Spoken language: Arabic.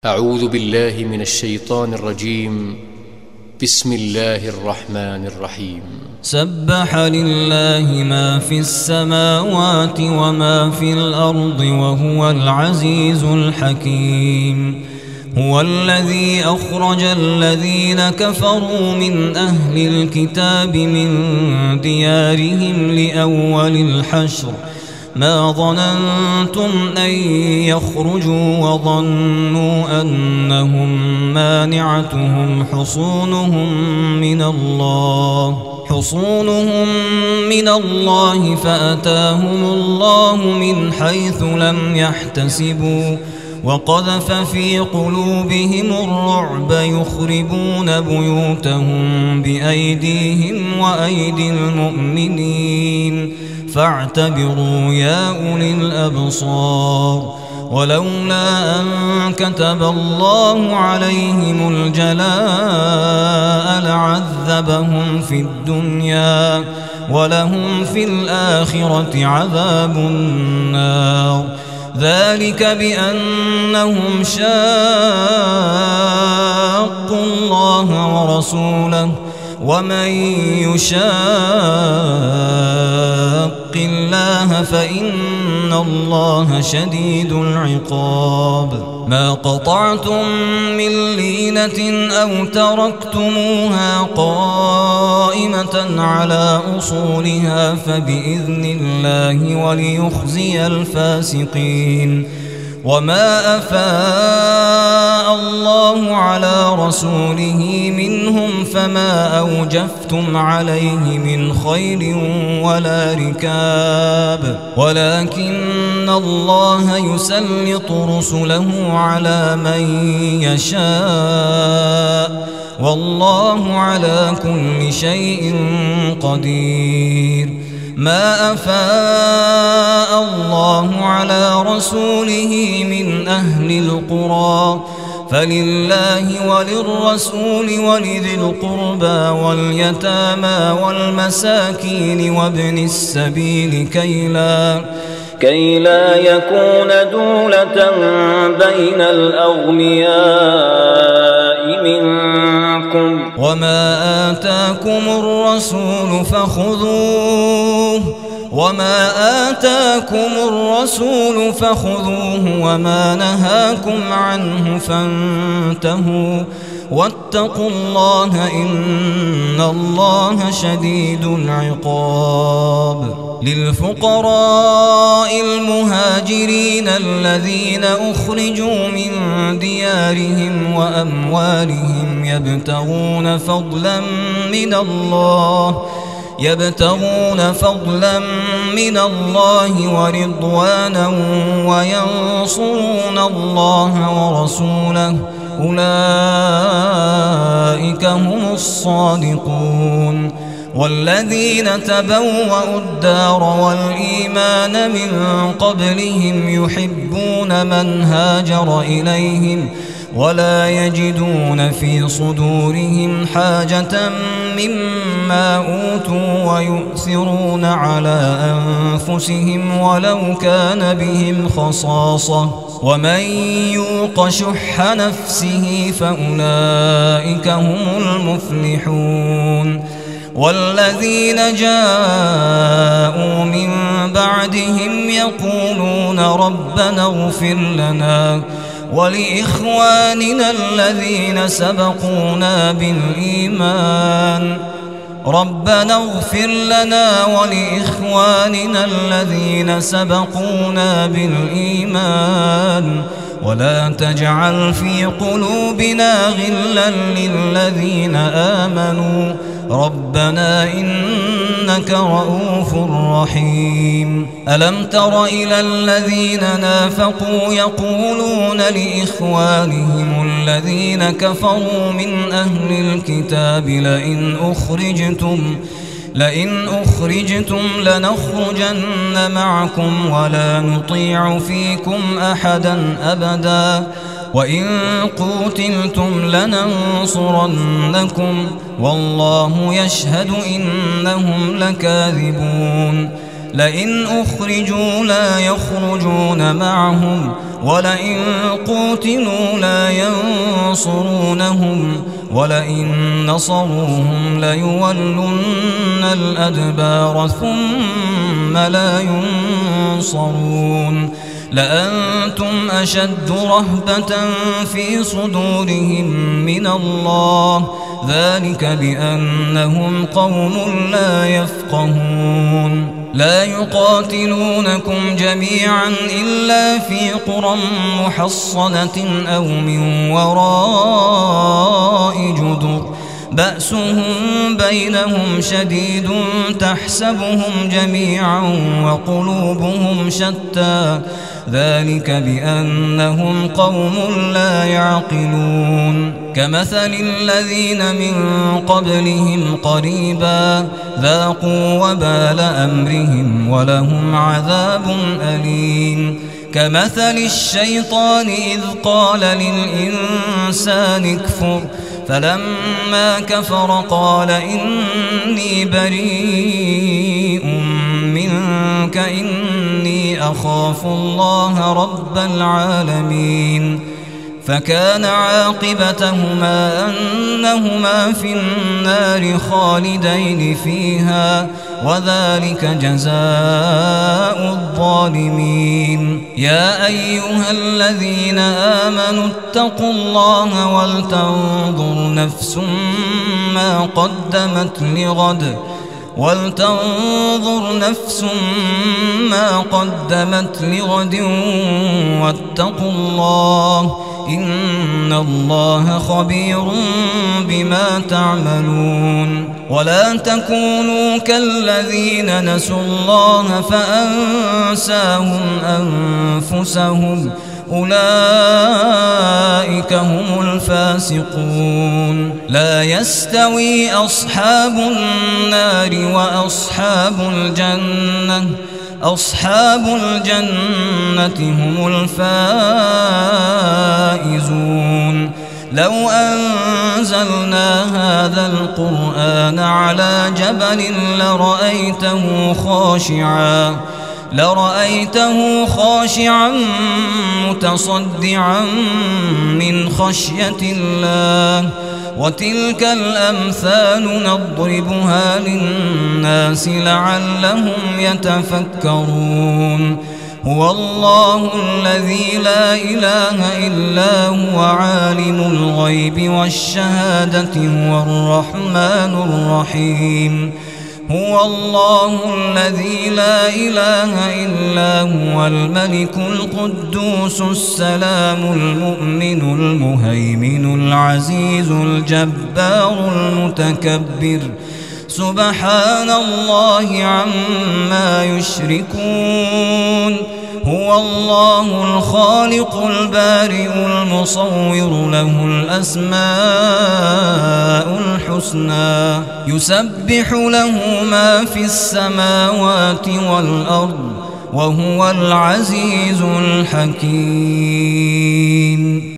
أعوذ بالله من الشيطان الرجيم. بسم الله الرحمن الرحيم. سبح لله ما في السماوات وما في الأرض وهو العزيز الحكيم. هو الذي أخرج الذين كفروا من أهل الكتاب من ديارهم لأول الحشر ما ظننتم أن يخرجوا وظنوا أنهم مانعتهم حصونهم من الله فأتاهم الله من حيث لم يحتسبوا وقذف في قلوبهم الرعب يخربون بيوتهم بأيديهم وأيدي المؤمنين فاعتبروا يا أولي الأبصار. ولولا أن كتب الله عليهم الجلاء لعذبهم في الدنيا ولهم في الآخرة عذاب النار. ذلك بأنهم شاقوا الله ورسوله ومن يشاق الله فإن الله شديد العقاب. ما قطعتم من لينة أو تركتموها قائمة على أصولها فبإذن الله وليخزي الفاسقين. وما أفاء الله على رسوله منهم فما أوجفتم عليه من خيل ولا ركاب ولكن الله يسلط رسله على من يشاء والله على كل شيء قدير. ما أفاء الله على رسوله من أهل القرى فلله وللرسول ولذي القربى واليتامى والمساكين وابن السبيل كي لا يكون دولة بين الأغنياء منكم. وما آتاكم الرسول فخذوه وما نهاكم عنه فانتهوا واتقوا الله إن الله شديد العقاب. للفقراء المهاجرين الذين أخرجوا من ديارهم وأموالهم يبتغون فضلا من الله ورضوانا وينصرون الله ورسوله أولئك هم الصادقون. والذين تبوأوا الدار والإيمان من قبلهم يحبون من هاجر إليهم ولا يجدون في صدورهم حاجة مما أوتوا ويؤثرون على أنفسهم ولو كان بهم خصاصة ومن يوق شح نفسه فأولئك هم المفلحون. والذين جاءوا من بعدهم يقولون ربنا اغفر لنا ولإخواننا الذين سبقونا بالإيمان ولا تجعل في قلوبنا غلا للذين آمنوا ربنا إنك رؤوف رحيم. ألم تر إلى الذين نافقوا يقولون لإخوانهم الذين كفروا من أهل الكتاب لئن أخرجتم لنخرجن معكم ولا نطيع فيكم أحدا أبدا وإن قوتلتم لننصرنكم والله يشهد إنهم لكاذبون. لئن أخرجوا لا يخرجون معهم ولئن قوتلوا لا ينصرونهم ولئن نصروهم ليولن الأدبار ثم لا ينصرون لأنتم أشد رهبة في صدورهم من الله ذلك بأنهم قوم لا يفقهون لا يقاتلونكم جميعا إلا في قرى محصنة أو من وراء جدر بأسهم بينهم شديد تحسبهم جميعا وقلوبهم شتى ذلك بأنهم قوم لا يعقلون كمثل الذين من قبلهم قريبا ذاقوا وبال أمرهم ولهم عذاب أليم كمثل الشيطان إذ قال للإنسان اكفر فلما كفر قال إني بريء منك إني أخاف الله رب العالمين فكان عاقبتهما أنهما في النار خالدين فيها وذلك جزاء الظالمين يا أيها الذين آمنوا اتقوا الله ولتنظر نفس ما قدمت لغد واتقوا الله إن الله خبير بما تعملون ولا تكونوا كالذين نسوا الله فأنساهم أنفسهم أولئك هم الفاسقون لا يستوي أصحاب النار وأصحاب الجنة هم الفائزون لو أنزلنا هذا القرآن على جبل لرأيته خاشعا متصدعا من خشية الله وتلك الأمثال نضربها للناس لعلهم يتفكرون هو الله الذي لا إله إلا هو عالم الغيب والشهادة هو الرحمن الرحيم هو الله الذي لا إله إلا هو الملك القدوس السلام المؤمن المهيمن العزيز الجبار المتكبر سبحان الله عما يشركون هو الله الخالق البارئ المصور له الأسماء الحسنى يسبح له ما في السماوات والأرض وهو العزيز الحكيم.